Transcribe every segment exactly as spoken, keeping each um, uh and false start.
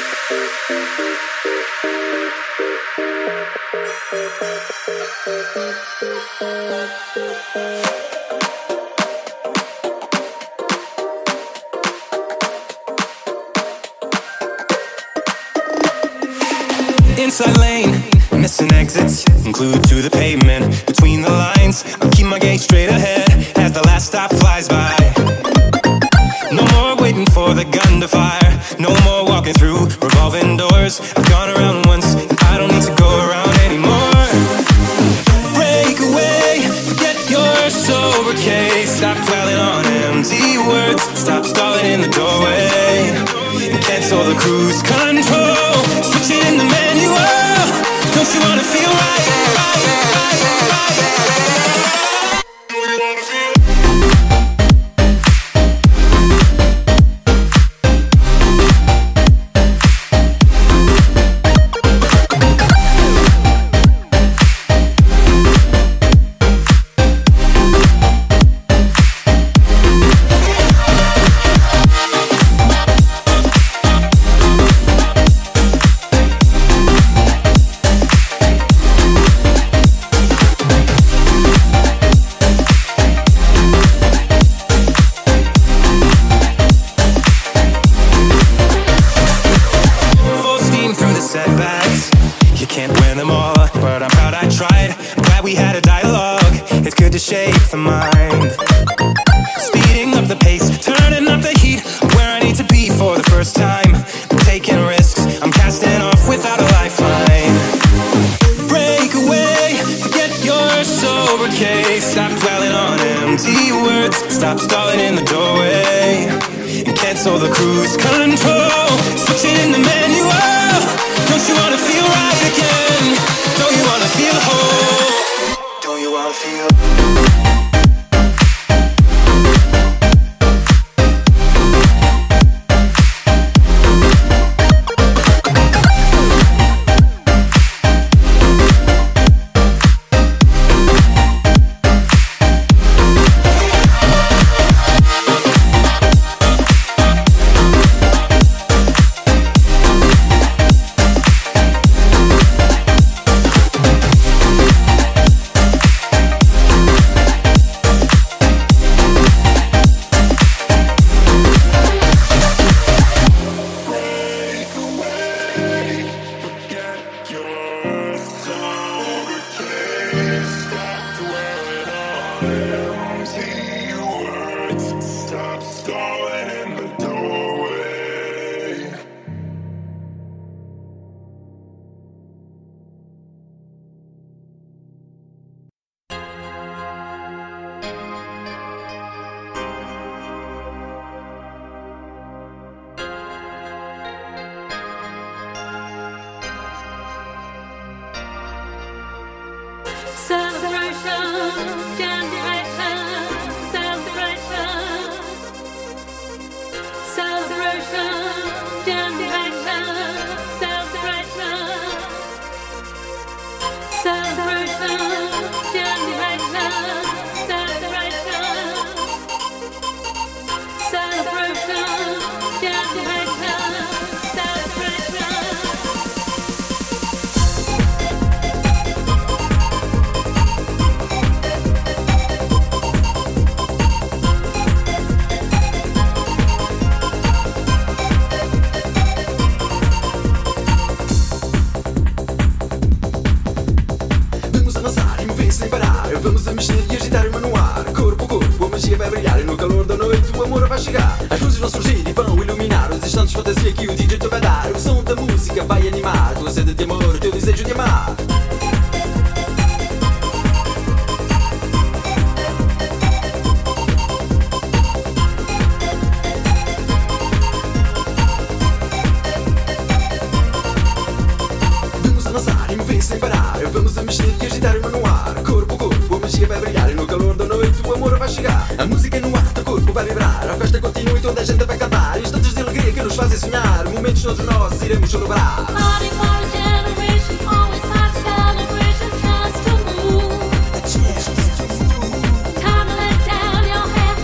Inside lane, missing exits, glued to the pavement. Between the lines, I'll keep my gaze straight ahead as the last stop flies by. No more waiting for the gun to fire, no more walking through revolving doors. I've gone around once, and I don't need to go around anymore. Break away, forget your sober case. Stop dwelling on empty words, stop stalling in the doorway, and cancel the cruise control. Switch it in the manual. Don't you wanna feel right, right, right, right, right. Stop stalling in the doorway and cancel the cruise control. Switch it in the manual. Don't you wanna feel right again? Don't you wanna feel whole? Don't you wanna feel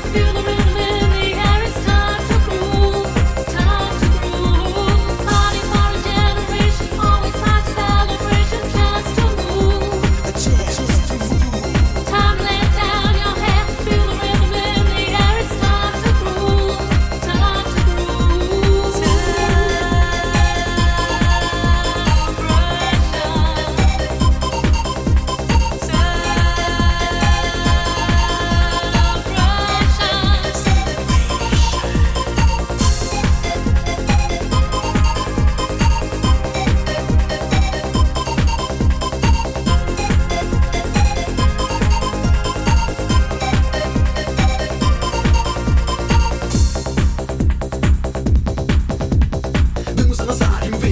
Party,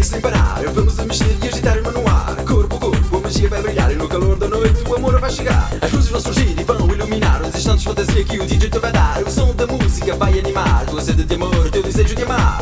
sem parar. Vamos a mexer e agitar o mano no ar. Corpo a corpo, a magia vai brilhar. E no calor da noite o amor vai chegar. As luzes vão surgir e vão iluminar os instantes de fantasia que o D J te vai dar. O som da música vai animar tua sede de amor, teu desejo de amar.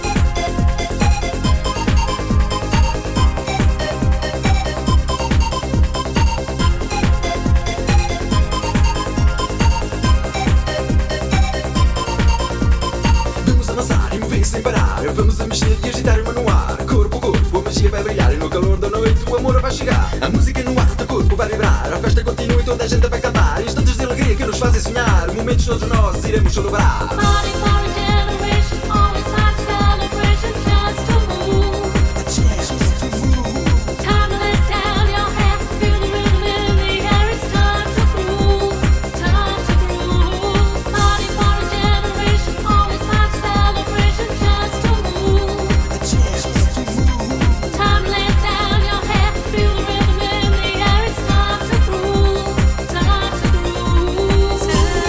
Sem parar, vamos a mexer e agitar o mano no ar. Corpo a corpo, a magia vai brilhar. E no calor da noite o amor vai chegar. A música no ar do corpo vai vibrar. A festa continua e toda a gente vai cantar. Instantes de alegria que nos fazem sonhar. Momentos todos nós iremos celebrar. Party for a generation, always like celebration, just to move. Just to move. Time to let down your hair, feel the rhythm in the air. It's time to groove, time to groove. Party for a generation, always like celebration, just to move. Just to move. Time to let down your hair, feel the rhythm in the air. It's time to groove, time to groove.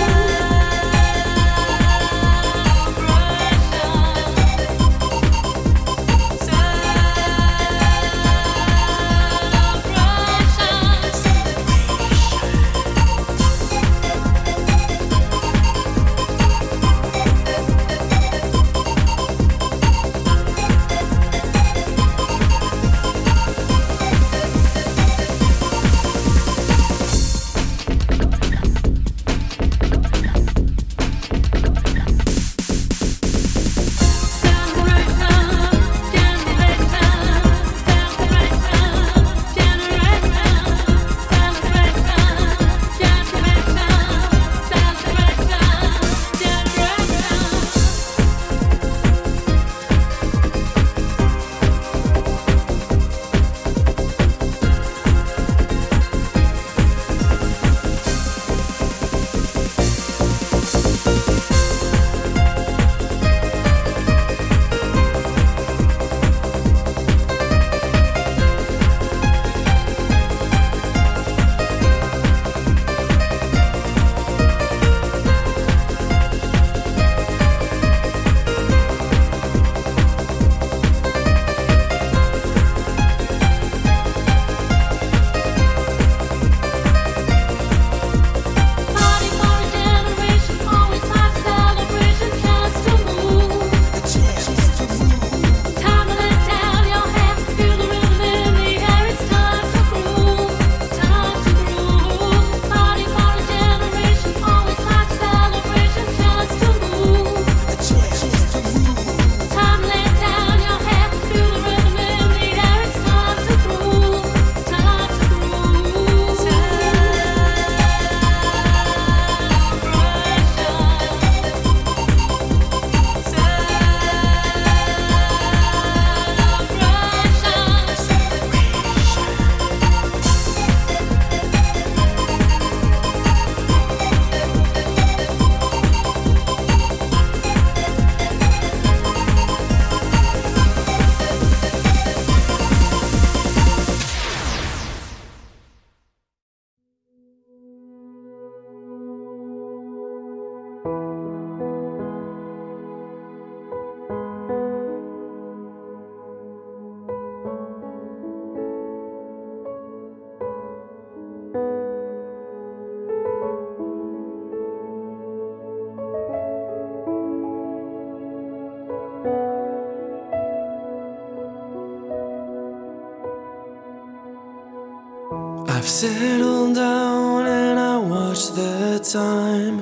I've settled down and I watch the time.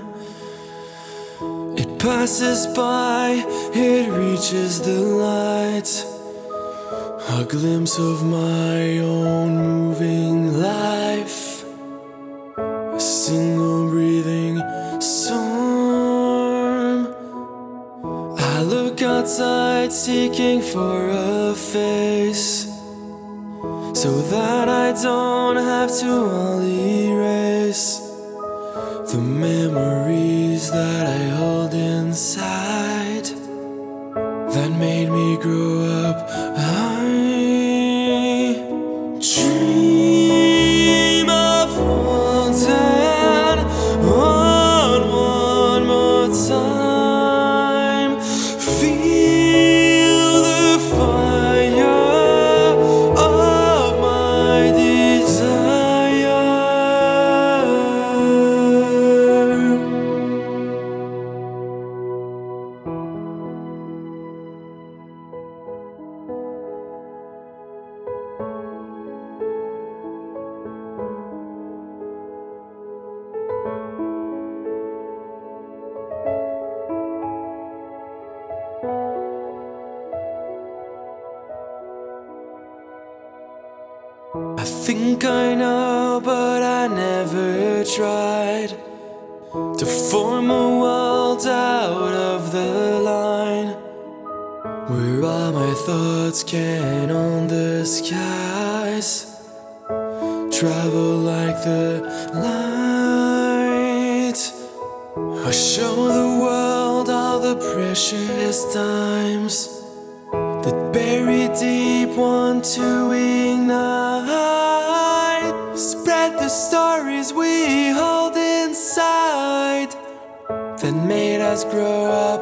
It passes by, it reaches the light. A glimpse of my own moving life. A single breathing storm. I look outside seeking for a face, so that I don't have to all erase the memories that I hold inside that made me grow up. I dream of holding on one more time. Feel the fire think I know, but I never tried to form a world out of the line where all my thoughts can own the skies, travel like the light. I show the world all the precious times that bury deep want to ignite. Spread the stories we hold inside that made us grow up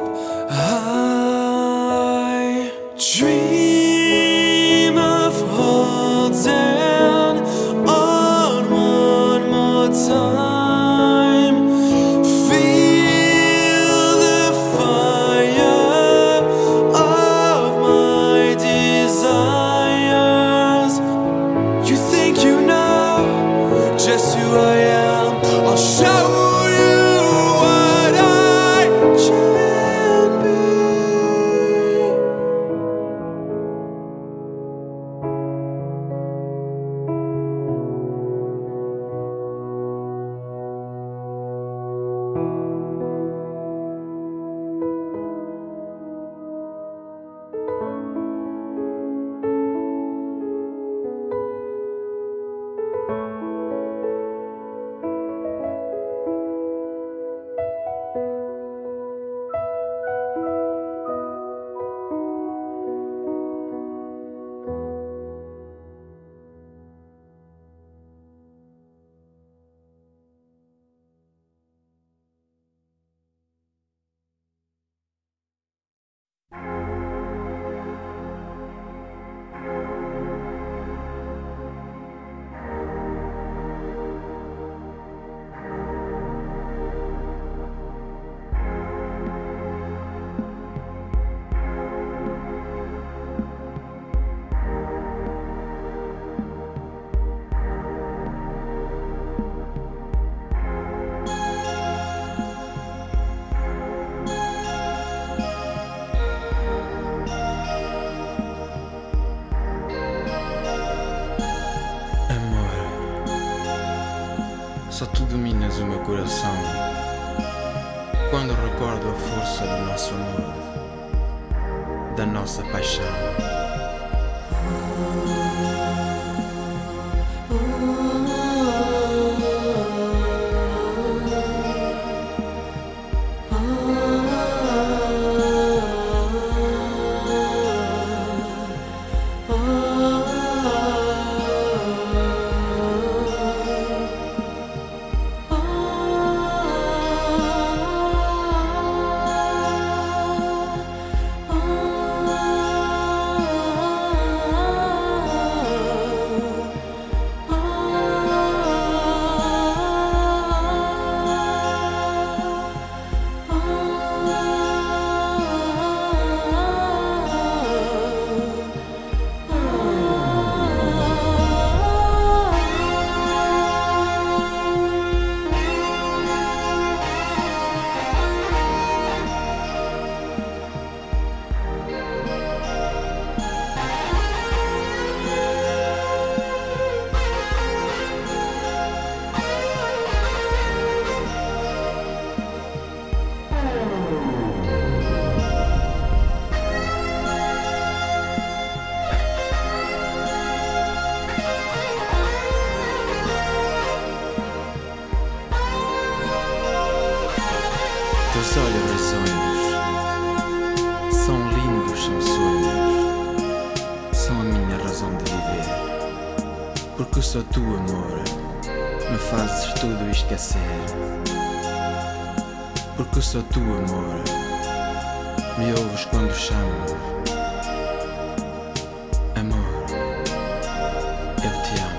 high. Dream of holding on one more time. Feel the fire of my desires. You think you know just who I am? I'll show you what I can be. Só tu dominas o meu coração. Quando recordo a força do nosso amor, da nossa paixão. Teus olhos risonhos são lindos, são sonhos, são a minha razão de viver. Porque só tu, amor, me fazes tudo esquecer. Porque só tu, amor, me ouves quando chamo. Amor, eu te amo.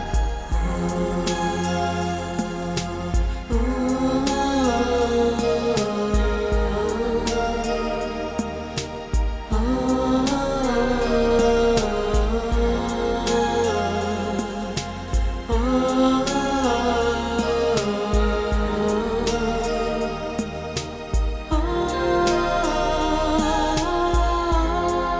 Oh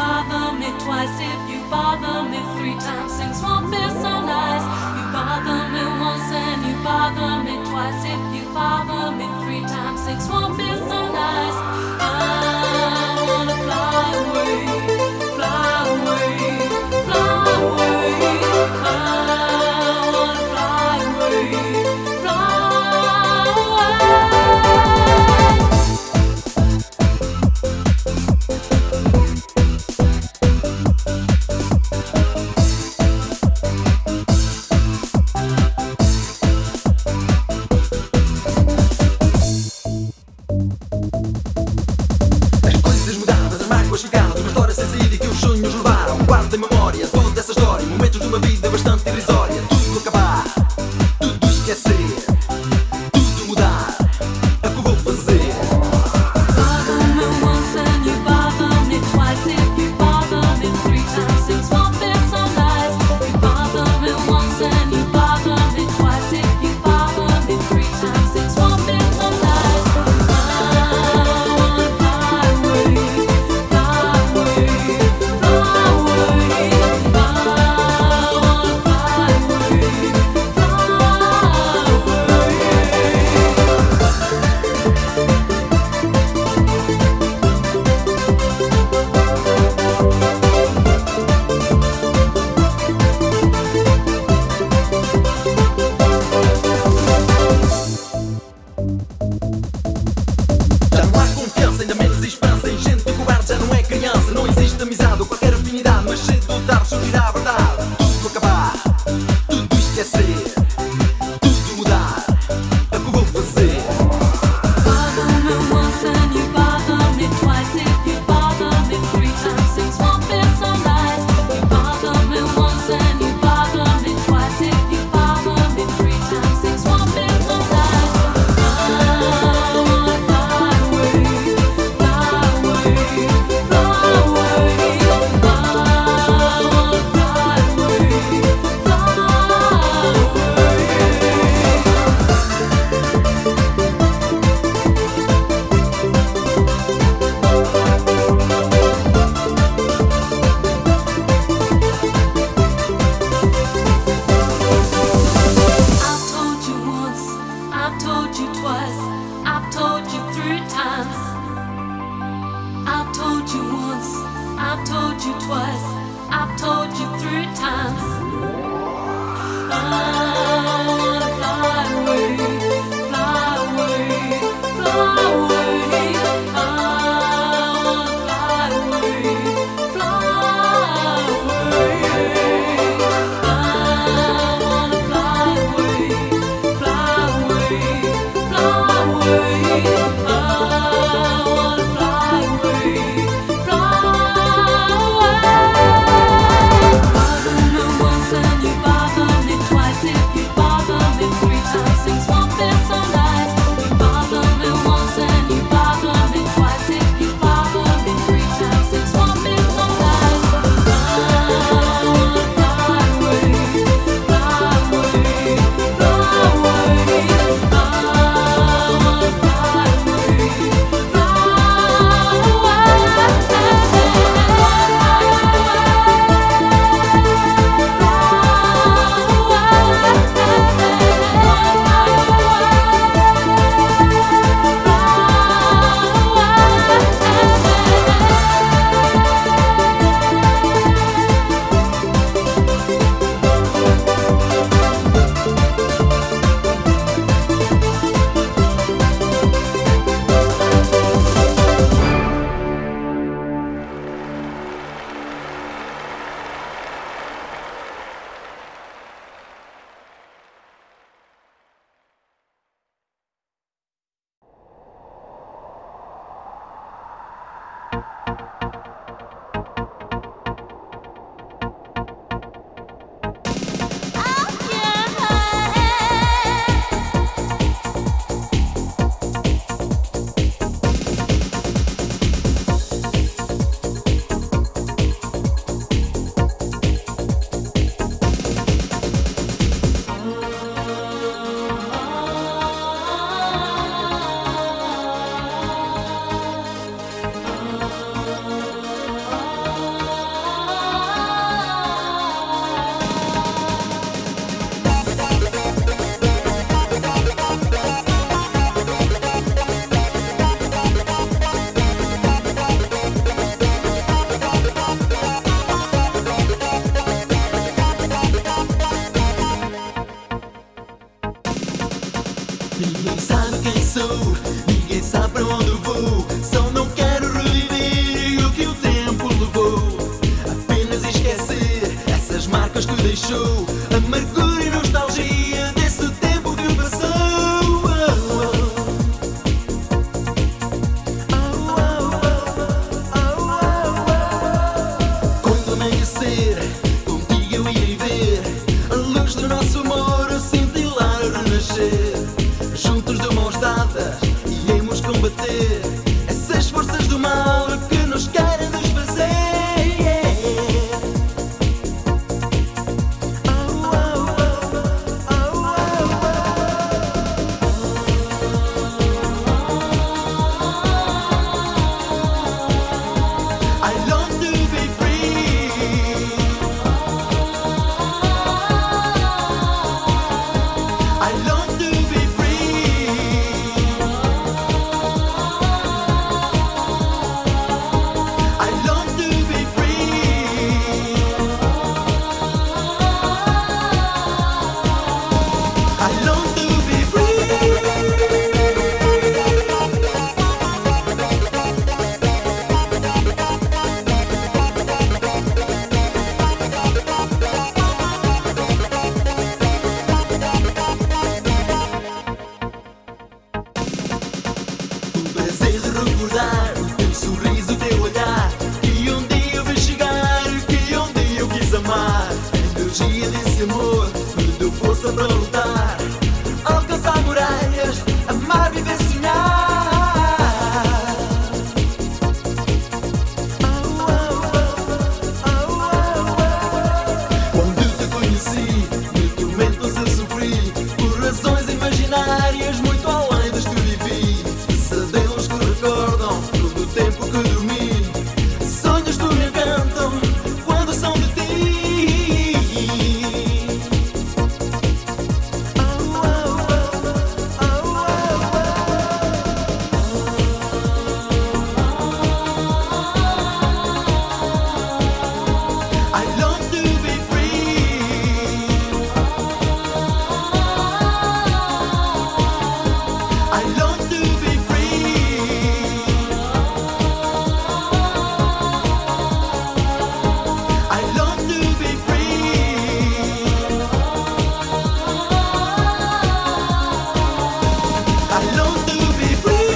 bother me twice, if you bother me three times, things won't be so nice. You bother me once and you bother me twice, if you bother me three times, things won't be so nice. I wanna fly away, fly away, fly away. I wanna fly away, fly away. onde vou. Só não quero reviver o que o tempo levou. Apenas esquecer essas marcas que deixou. Amargura e nostalgia desse tempo que passou. Quando amanhecer, contigo eu irei ver a luz do nosso amor a cintilar, a renascer. Juntos de mãos dadas iremos combater essas forças do mal que nos querem desfazer. I long to be free. I long to be free. I long to be free. I long to be free. O prazer de recordar o teu sorriso, o teu olhar, que um dia eu vi chegar, que um dia eu quis amar. A energia desse amor me deu força para lutar, alcançar muralhas, amar, viver, sonhar. Quando te conheci, mil tormentos eu sofri, por razões imaginárias muito além das que vivi. Pesadelos que recordam todo o tempo que dormi, sonhos que me encantam quando são de ti. I long to be free. I long to be free. I long to be free. I long to be free.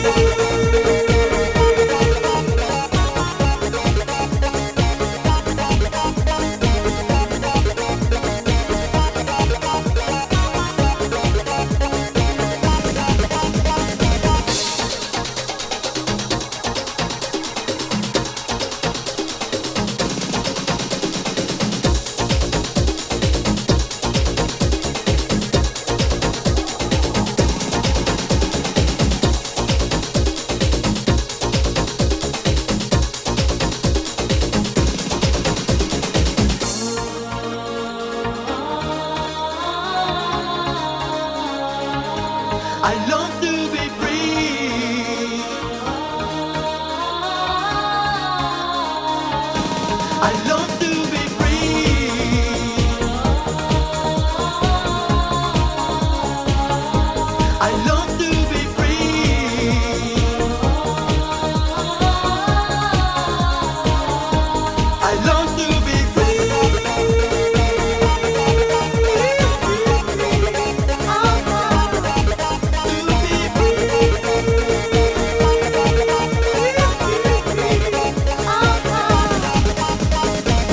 I long to be free. I long to be free. I long to be free. I long to be free. To be free.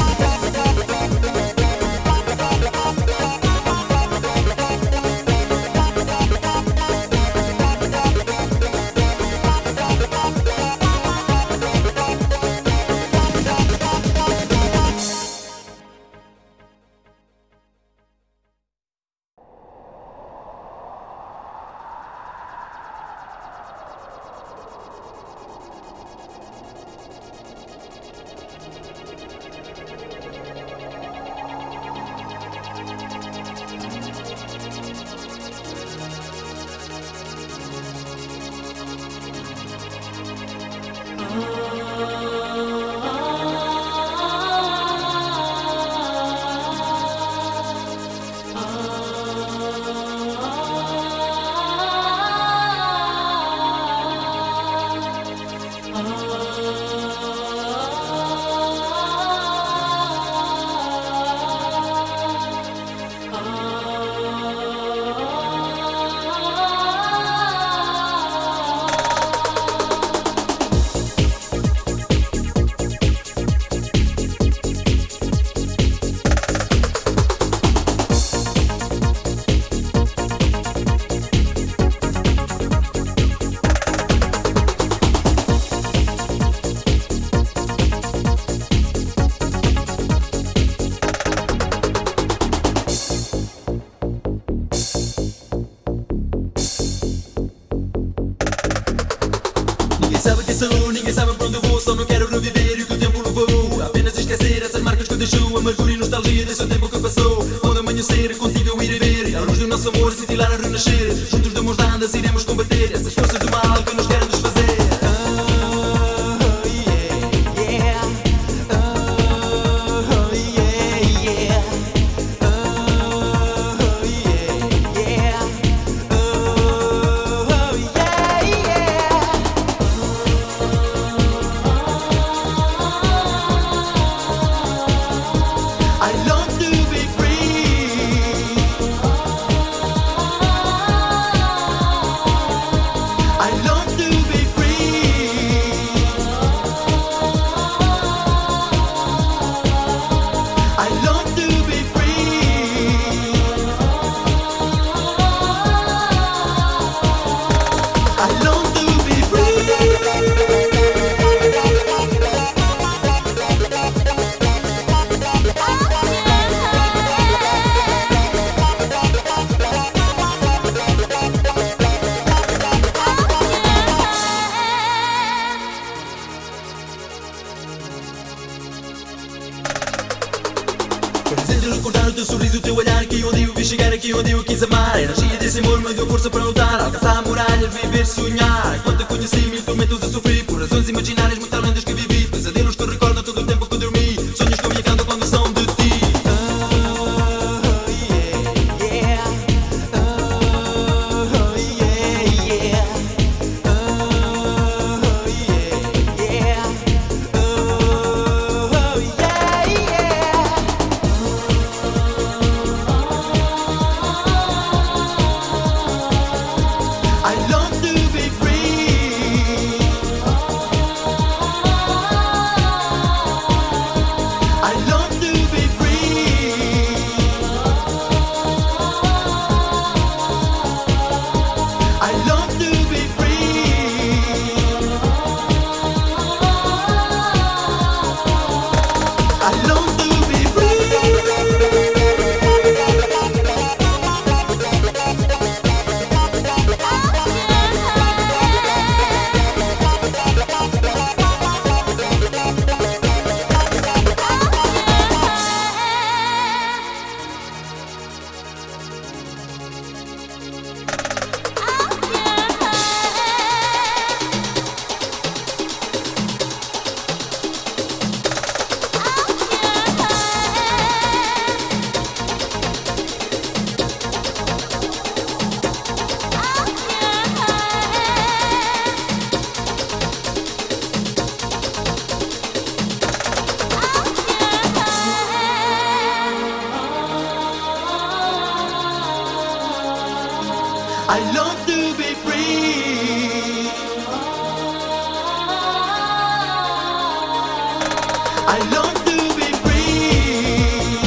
sabe quem sou, ninguém sabe para onde eu vou. Só não quero reviver e o que o tempo levou. Apenas esquecer essas marcas que deixou. Amargura e nostalgia desse tempo que passou. Onde amanhecer, contigo eu irei ver a luz do nosso amor cintilar a renascer. Juntos de mãos dadas iremos combater essas forças do mal que nos querem desfazer. Recordar o teu sorriso, o teu olhar, aqui onde eu vi chegar, aqui onde eu quis amar. A energia desse amor me deu força para lutar, alcançar muralhas, viver, sonhar. Enquanto te conheci, mil tormentos a sofrer, por razões imaginárias, muitas lendas que vivi, pesadelos que recordam todo o tempo que dormi, sonhos que me encantam quando são de ti. I long to be free. I long to be free.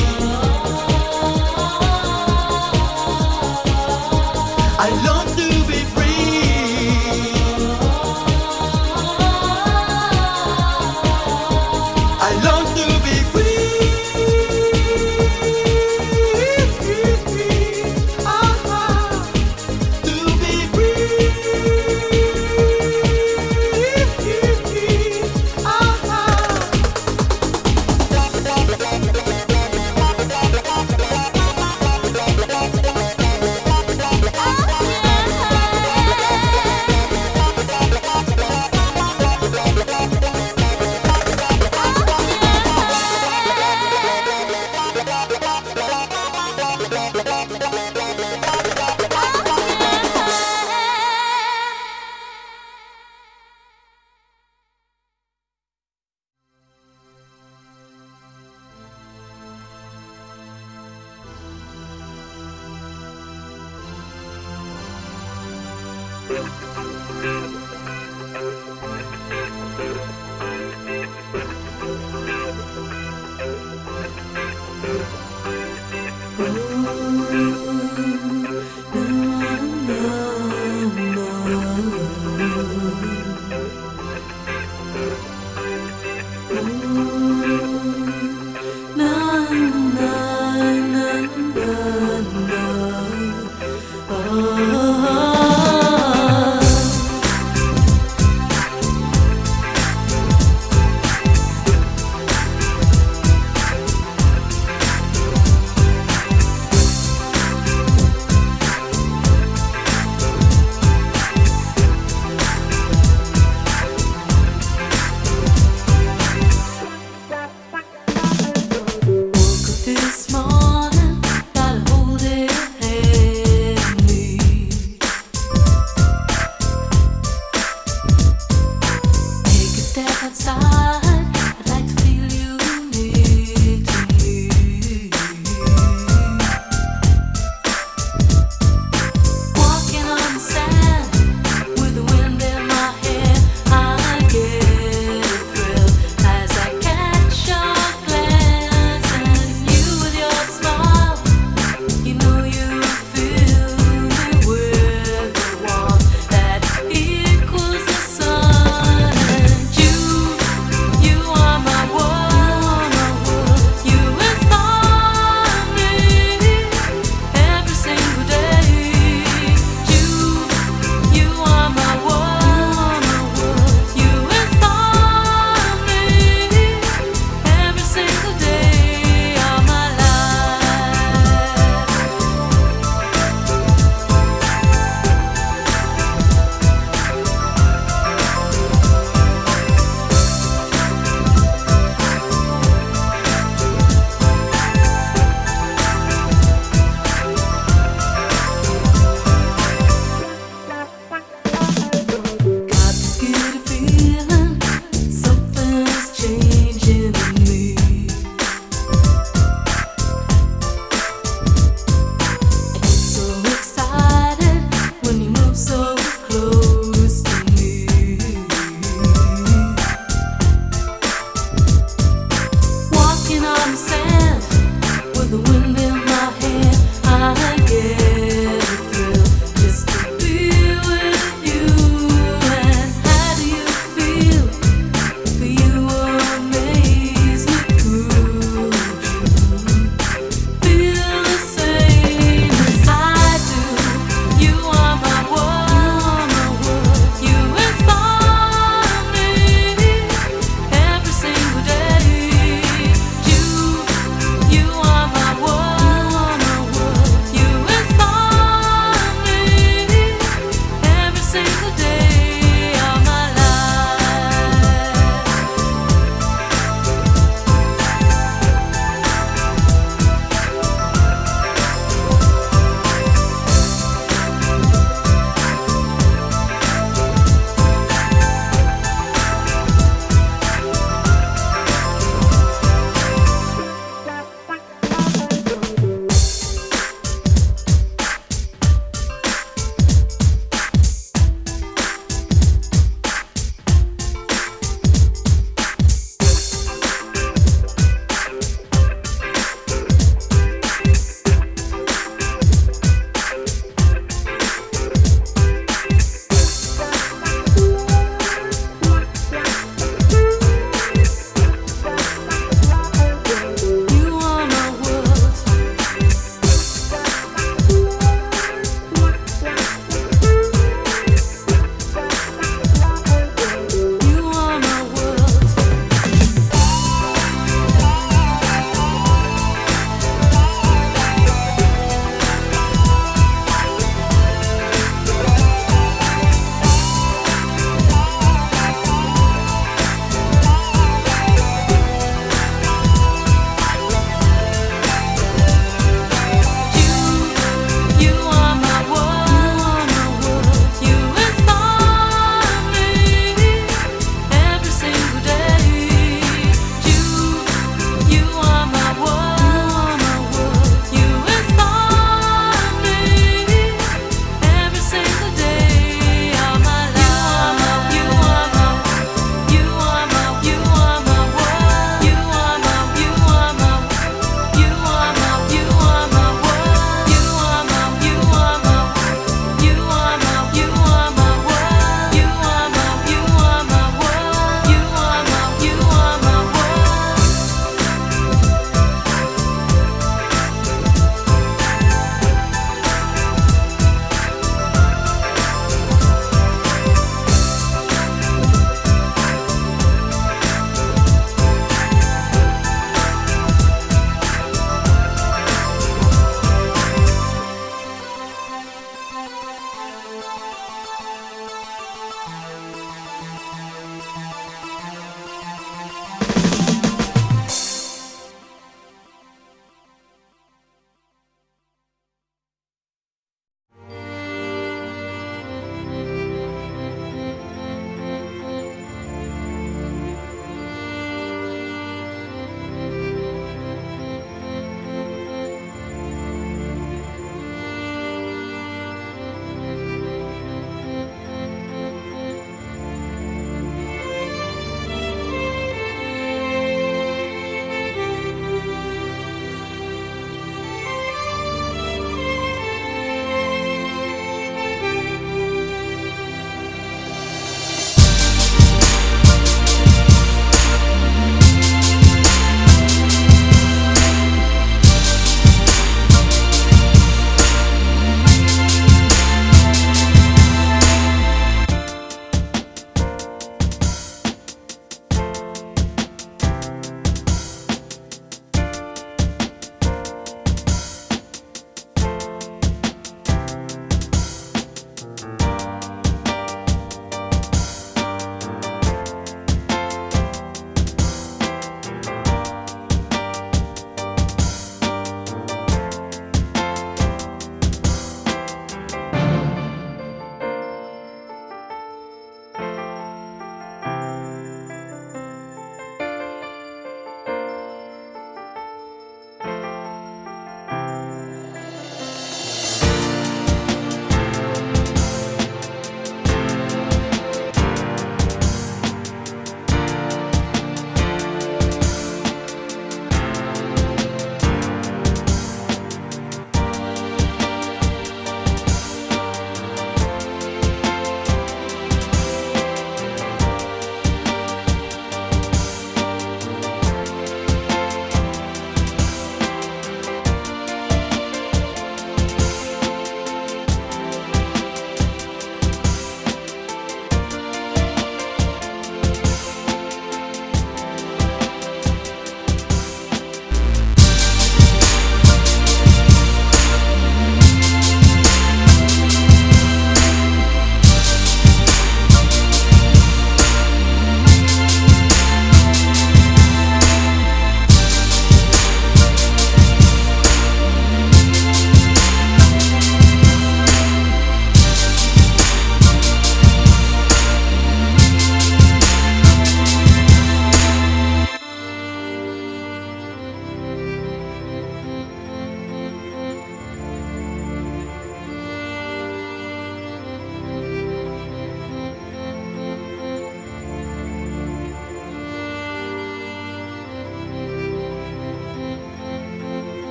I long to be free. I long to be free.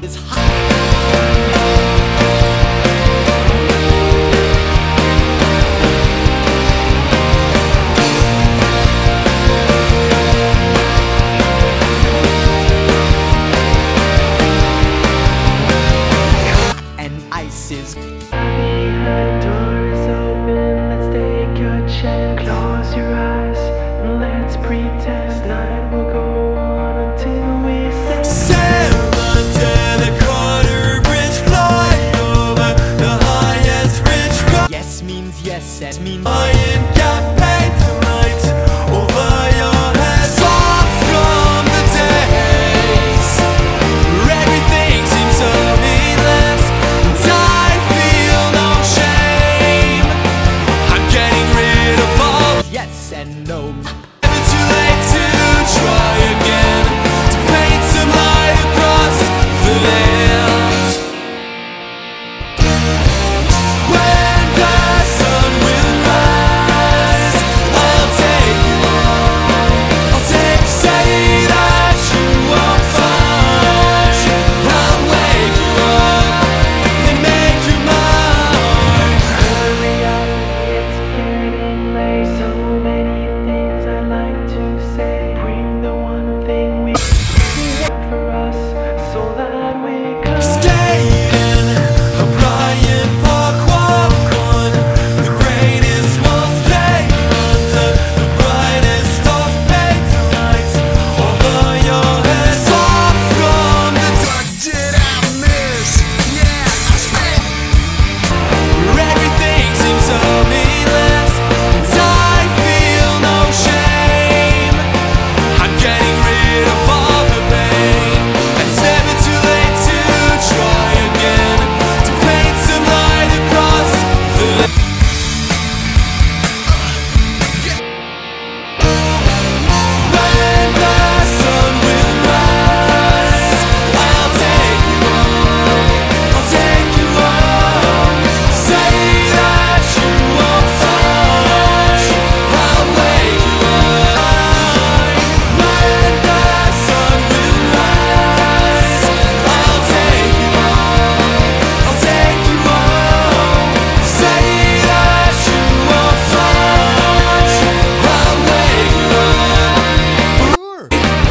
And ice is Doors open, let's take a chance. Close your eyes and let's pretend night will go on until we say Sail under the corner bridge, fly over the highest ridge. yes means yes and means Lion campaign tonight over your head. Far from the days where everything seems so meaningless, and I feel no shame. I'm getting rid of all. yes and no. Never too late to try again, to paint some light across the land. When the sun will rise, I'll take you on. I'll take, say that you won't find. I'll wake you up and make you mine. hurry up, it's getting late. So many things I'd like to say. Bring the one thing we have for us so that we could Skating a Bryant Park walk on the greatest walls play under the brightest of paint lights over your head. Far from the dark, did I miss? Yeah, I spent. Where everything seems so meaningless, and I feel no shame. I'm getting rid of all the pain, and it's never too late to try again, to paint some light across the land. When the sun will rise, I'll take you on. I'll take you on. Say that you won't find. I'll wake you up. When the sun will rise, I'll take you on. I'll take you on. Say that you won't find. I'll wake you up.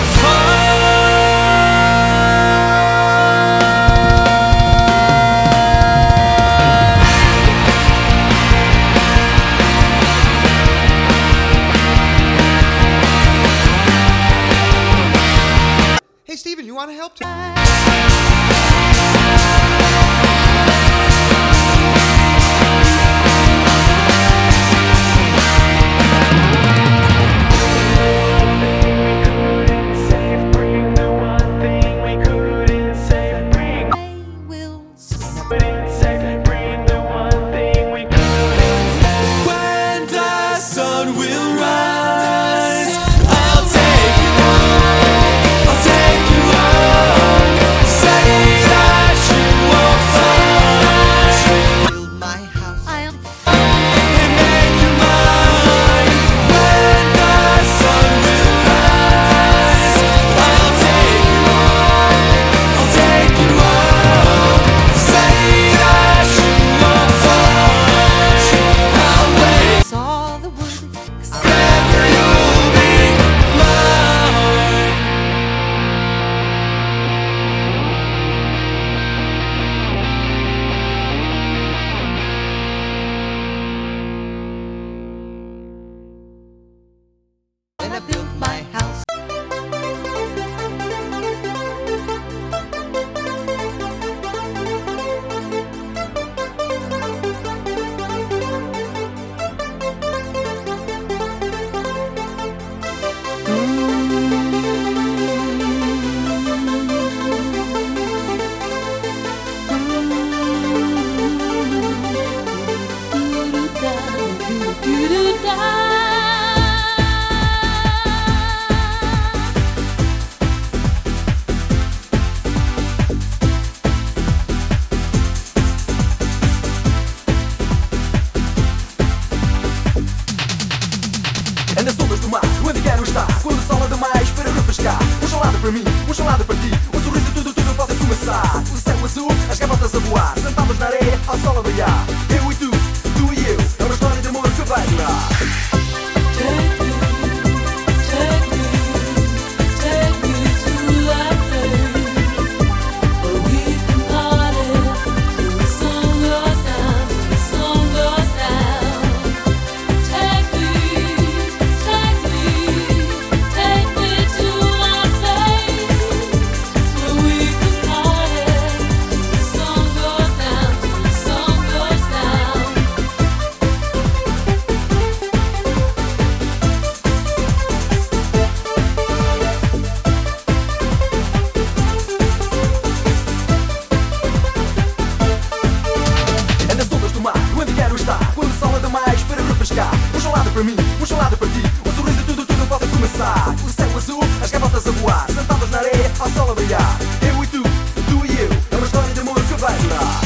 Hey, Steven, you want to help? couldn't save. Bring the one thing we couldn't save. Bring couldn't save. Bring the one thing we couldn't save. When the sun will rise, I'll take you on. I'll take you on. Say that you won't find. Build my house. I'll And make you mine. When the sun will rise, I'll take you on. I'll take you on. Say that you won't find. I'll wait saw the wood. forever. You'll be mine. When I built my house. É nas ondas do mar, onde quero estar. Quando sola demais para refrescar. Um gelado para mim, um gelado para ti. Um sorriso, tudo, tudo pode ser uma começar. O céu azul, as gaivotas a voar, sentados na areia, ao sol a brilhar. Eu e tu, tu e eu, é uma história de amor que vai durar. Para mim, um gelado para ti, um sorriso, tudo, tudo pode começar. O céu azul, as gaivotas a voar, sentados na areia, ao sol a brilhar. Eu e tu, tu e eu, é uma história de amor que vai durar.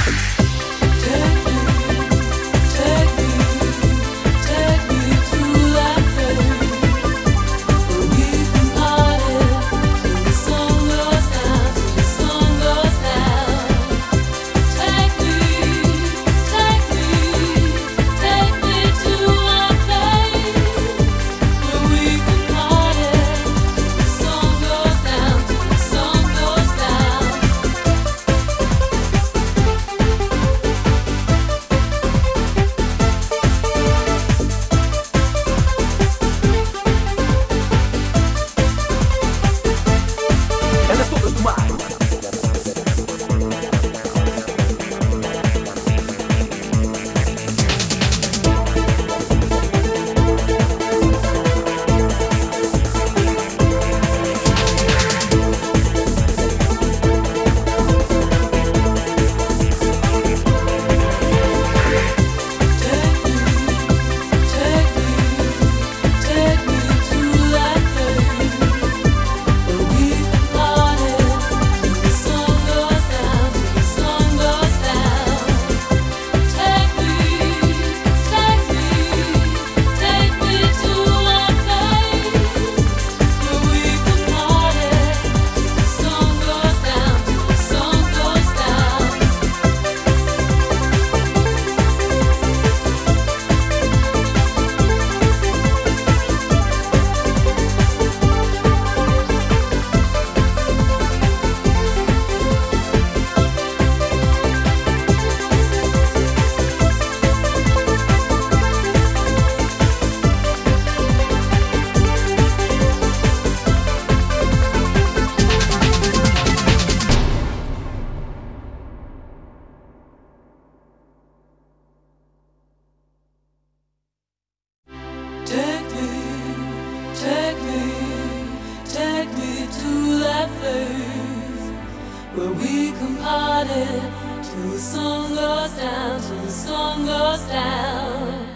Where we can party till the sun goes down, till the sun goes down.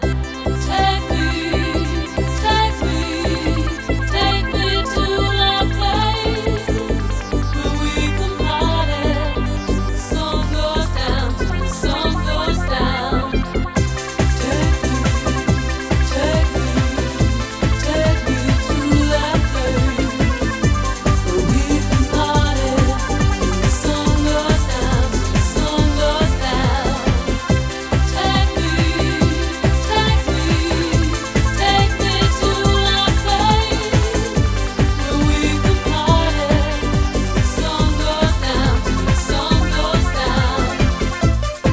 Take me, take me, take me to a place where we can party till the sun goes down, till the sun goes down. Take me, take me, take me to that place where we can party till the sun goes down, till the sun goes down. Take me, take me, take me to a place where we can party till the sun goes down, till the sun goes down.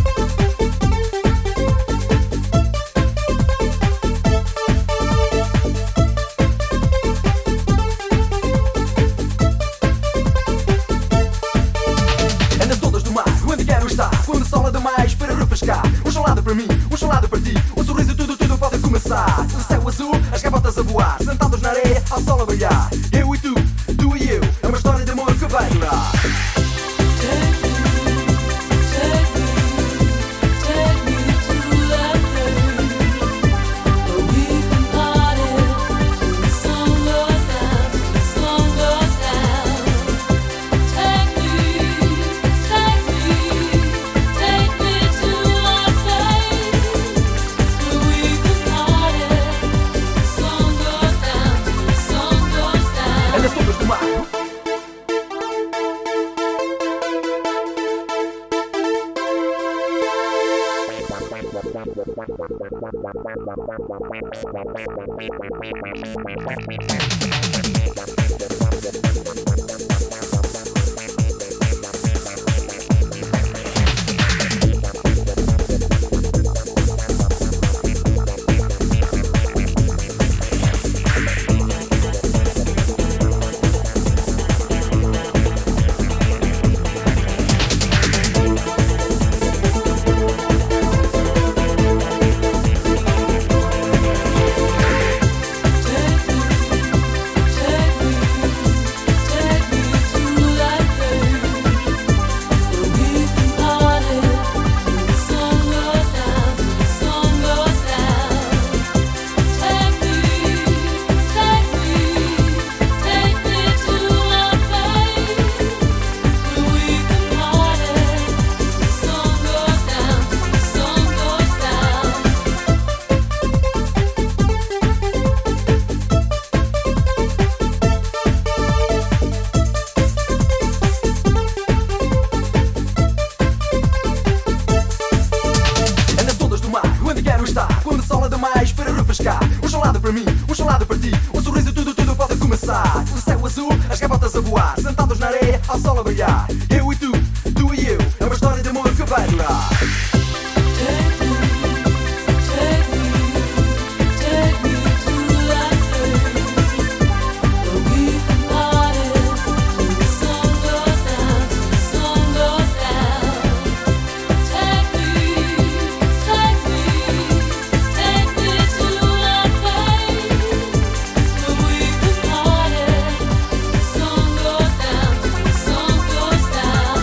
É nas ondas do mar, onde quero estar, quando o sol é demais para refrescar. Um gelado para mim, um gelado para ti, um sorriso, tudo, tudo pode começar. O céu azul, as gaivotas a voar, sentados na areia, ao sol a brilhar. Eu e tu, tu e eu, é uma história de amor que vai durar. Take me, take me, take me to that place where we can party till the sun goes down, till the sun goes down. Take me, take me, take me to a place where we can party till the sun goes down, till the sun goes down. Sun goes down.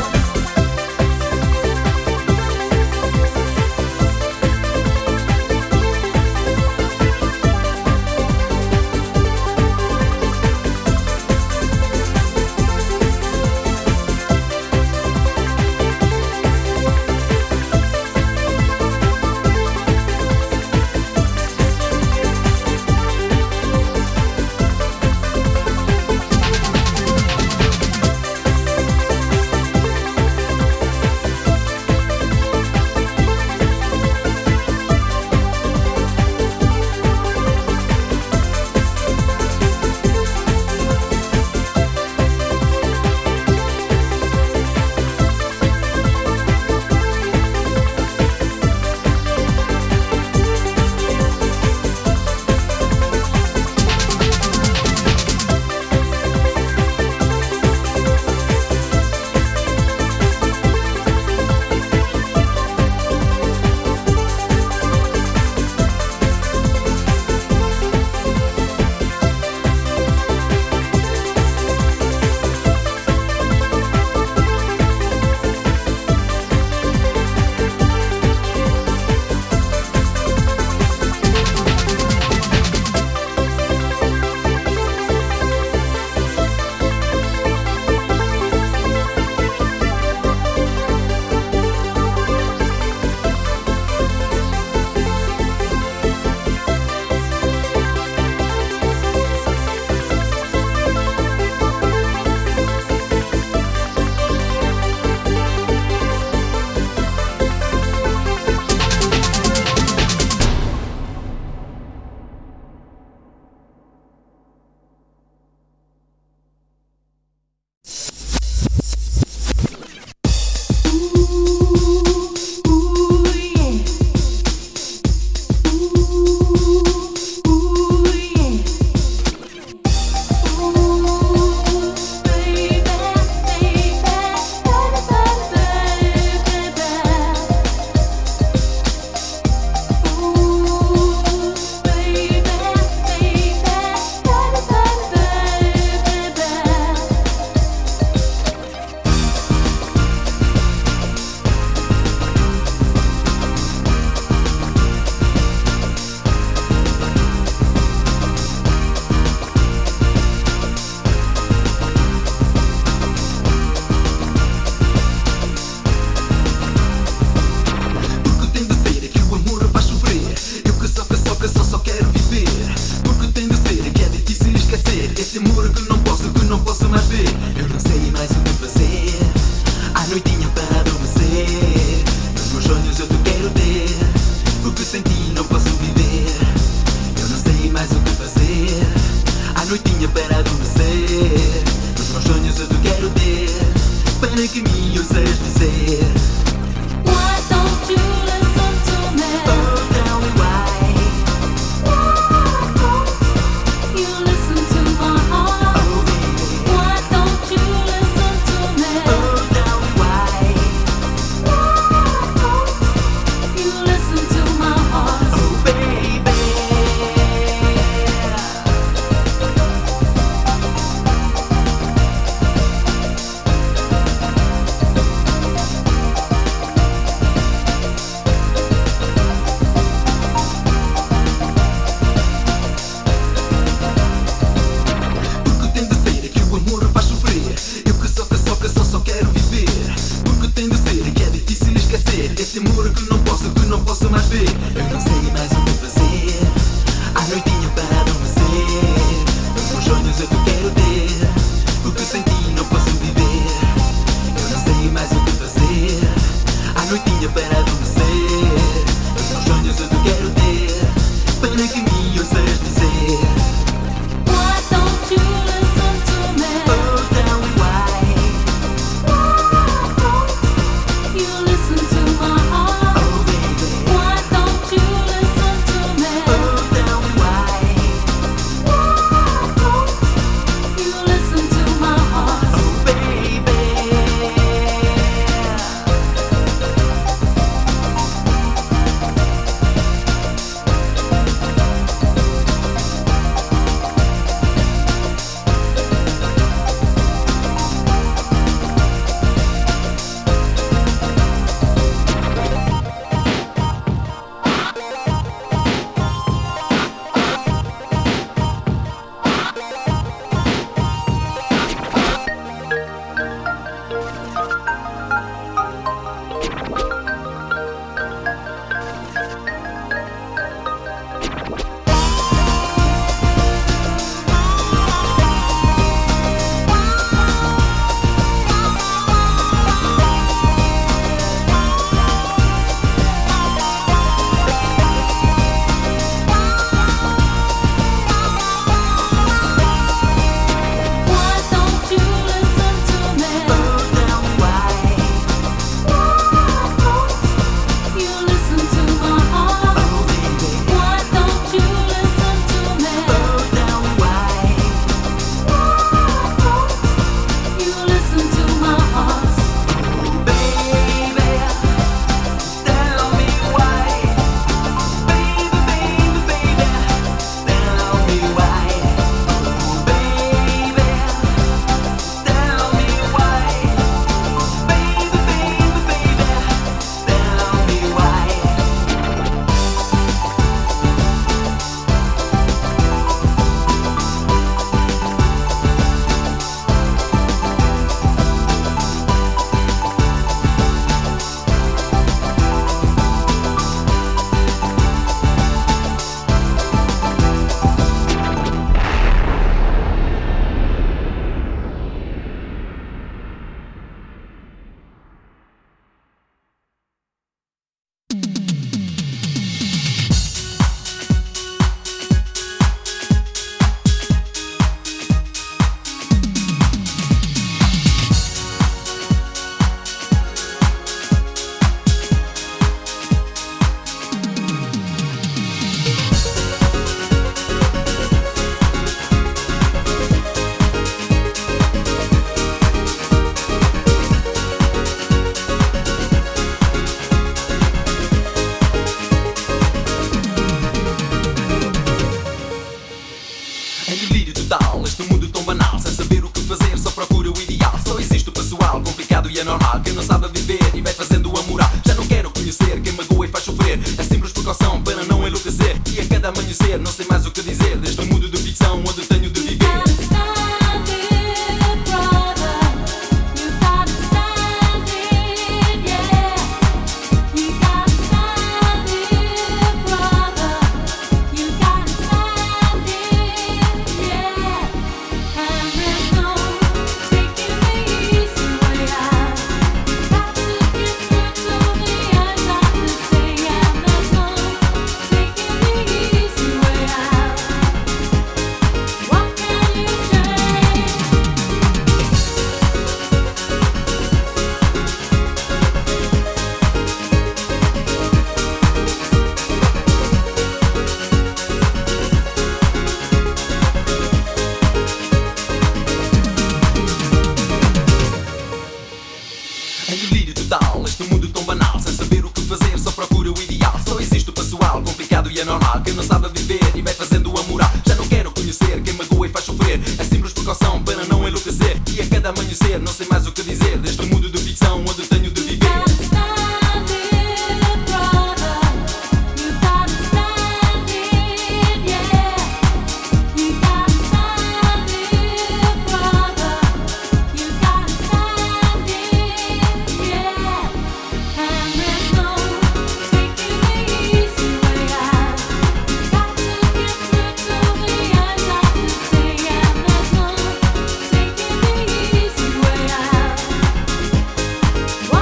para adormecer. Os sonhos eu te quero ter, para que me ouças dizer. Why don't you listen to me? Oh, tell me why. Why don't you listen to my heart? Oh, baby. Why don't you listen to me? Oh, tell me why. Why don't you listen to my heart? Oh, baby. Why don't you listen to me? Oh, tell me why. Why don't you listen to my heart? Oh, baby. Why don't you listen to me? Oh, tell me why. Why don't you listen to my heart? Baby, tell me why. Baby, baby, baby, tell me why. Oh, baby, tell me why. Baby, baby, baby, tell me why. É delírio total, neste mundo tão banal. Sem saber o que fazer, só procura o ideal. Só existe o pessoal, complicado e anormal, que não sabe viver e vai fazendo a moral. Já não quero conhecer quem magoa e faz sofrer. É simples precaução para não enlouquecer. E a cada amanhecer, não sei mais o que dizer. Deste mundo de ficção onde tenho de viver. Stand it, brother. You gotta stand it, yeah. You gotta stand it, brother. You gotta stand it, yeah. And there's no taking the easy way out. Got to get through to the end of the day, and there's no taking the easy way out. What can you change? É delírio total, neste mundo tão banal. Sem saber o que fazer, só procura o ideal. Só existe o pessoal, complicado e anormal, que não sabe viver e vai fazendo a moral. Já não quero conhecer quem magoa e faz sofrer. É simples precaução para não enlouquecer. E a cada amanhecer, não sei mais o que dizer. Deste mundo de ficção onde tenho de viver. Stand it, brother. You gotta stand it, yeah. You gotta stand it, brother. You gotta stand it, yeah. And there's no taking the easy way out. Got to get through to the end of the day, and there's no taking the easy way out.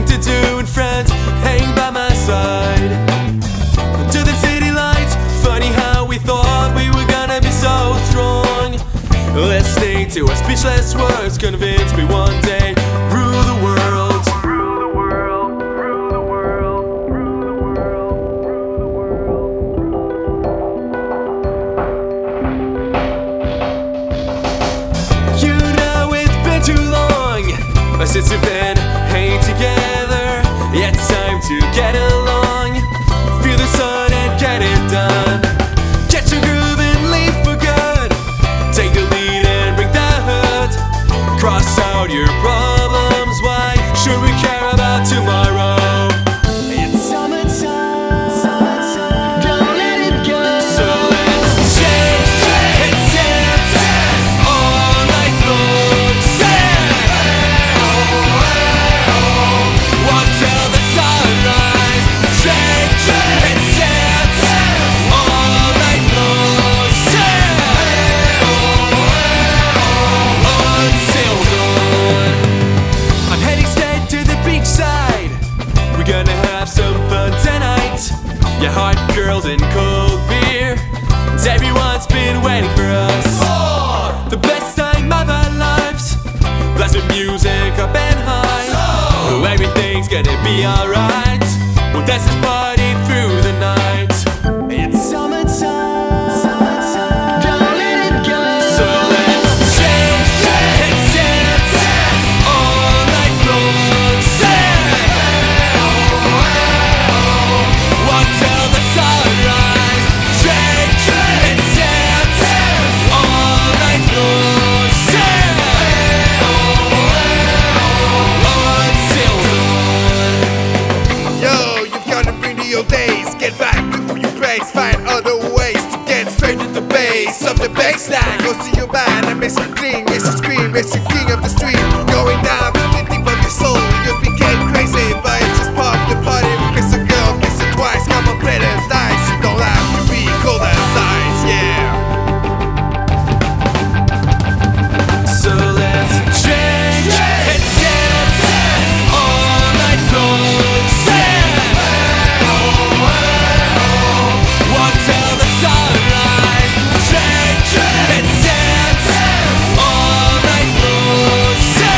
to do, and friends hang by my side. To the city lights, funny how we thought we were gonna be so strong. Listening to our speechless words convinced me one day rule the world. Rule the world, rule the world, rule the world, rule the world. You know it's been too long since we've been hanging together. It's time to get along, feel the sun and get it done. Get your groove and leave for good. Take the lead and bring the hurt. Cross out your problems. Why should we care about tomorrow? It's summertime, summertime. Don't let it go. So let's change and dance all night long. Walk till the sunrise. Change and dance all night long. Until dawn. I'm heading straight to the beachside. We're gonna have some fun tonight. Yeah, hot girls and cold beer. And everyone's been waiting for us. The best time of our lives. Blast the music up and high. Oh, everything's gonna be alright. We'll dance this party through the night. It's summertime, summertime. Don't let it go. So let's change and dance all night long. Walk till the sunrise. Change and dance all night long. Until dawn. Yo, you've gotta bring the old days. Get back to who you praise. Find other ways to get straight to the base of the baseline. Go see your man and makes you clean, makes you scream, makes you king of the street. Going down to the deep of your soul. You became crazy, but it's just part of the party. Kiss a girl, kiss it twice. Come on, play the dice. You don't have to be cold as ice, yeah. So let's change and dance all night long. Walk till the sunrise. Change and dance all night long.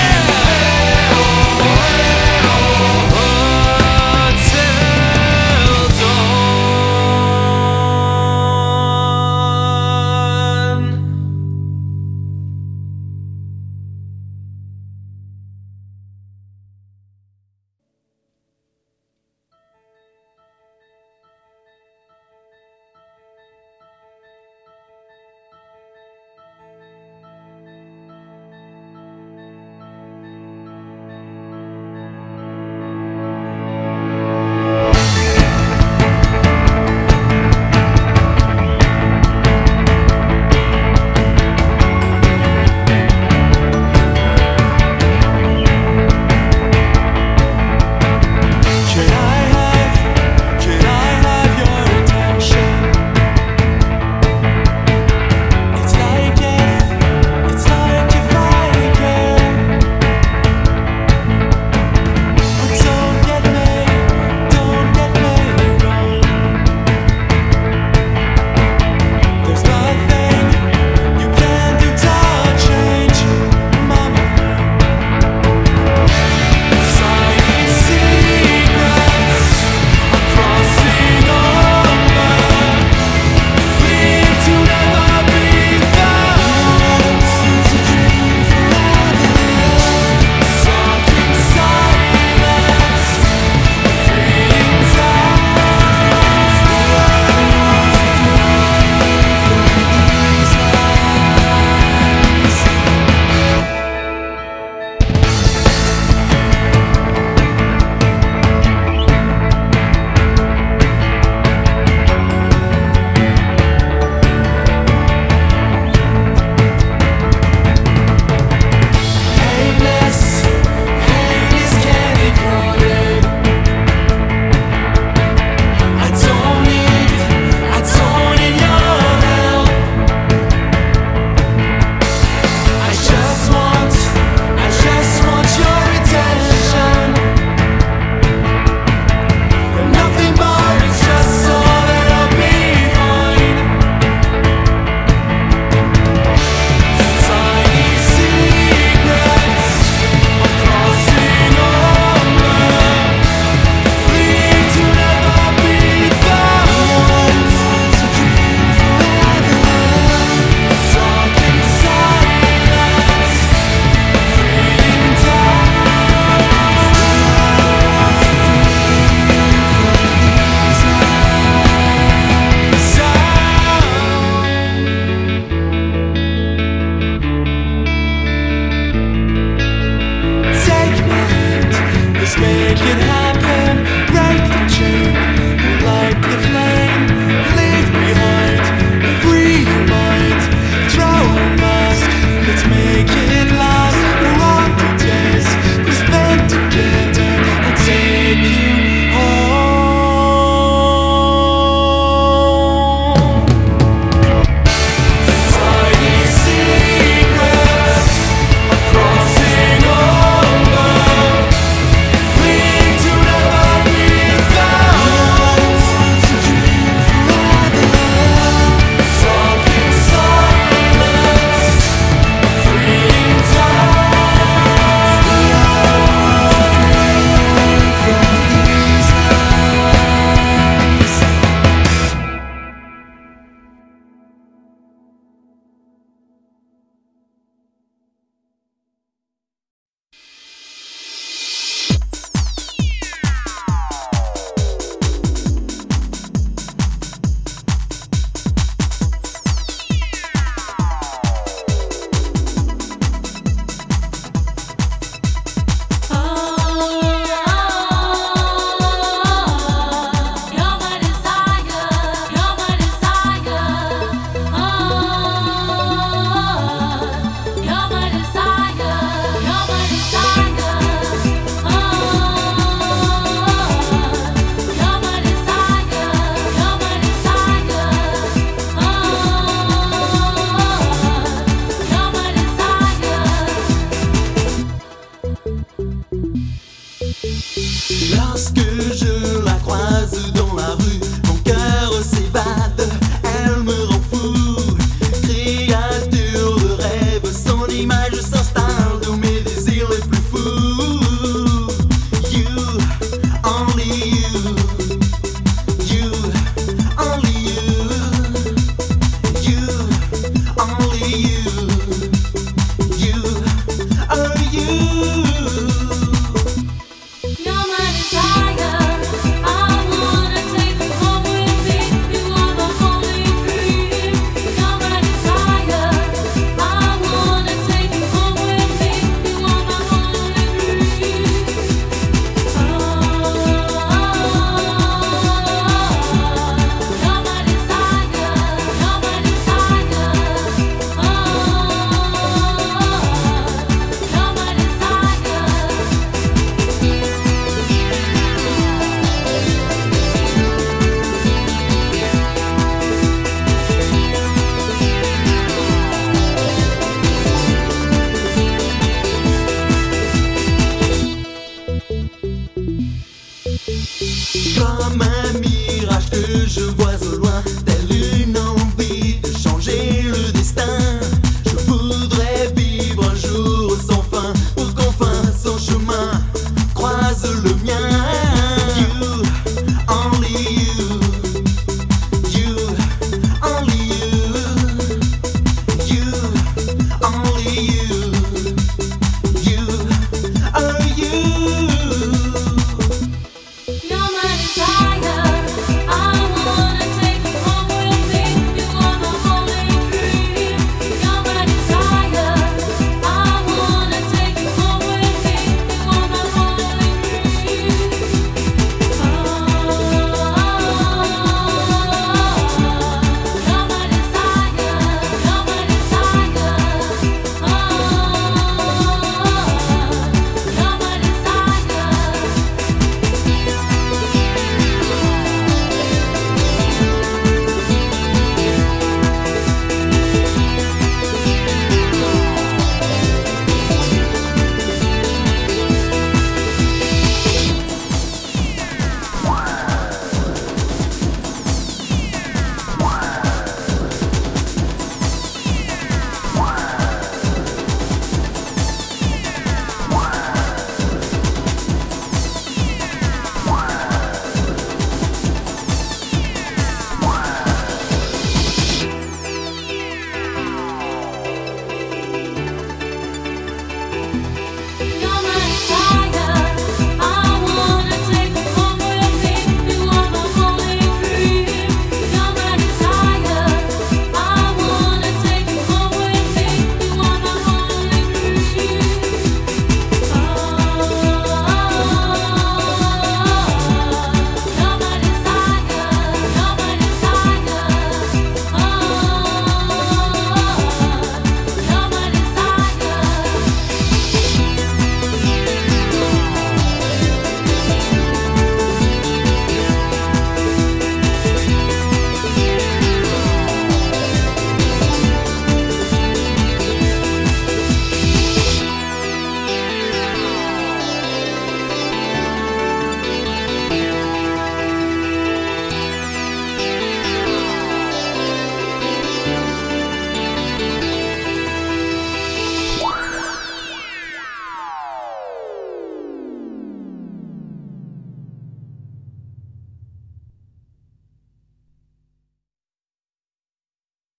you.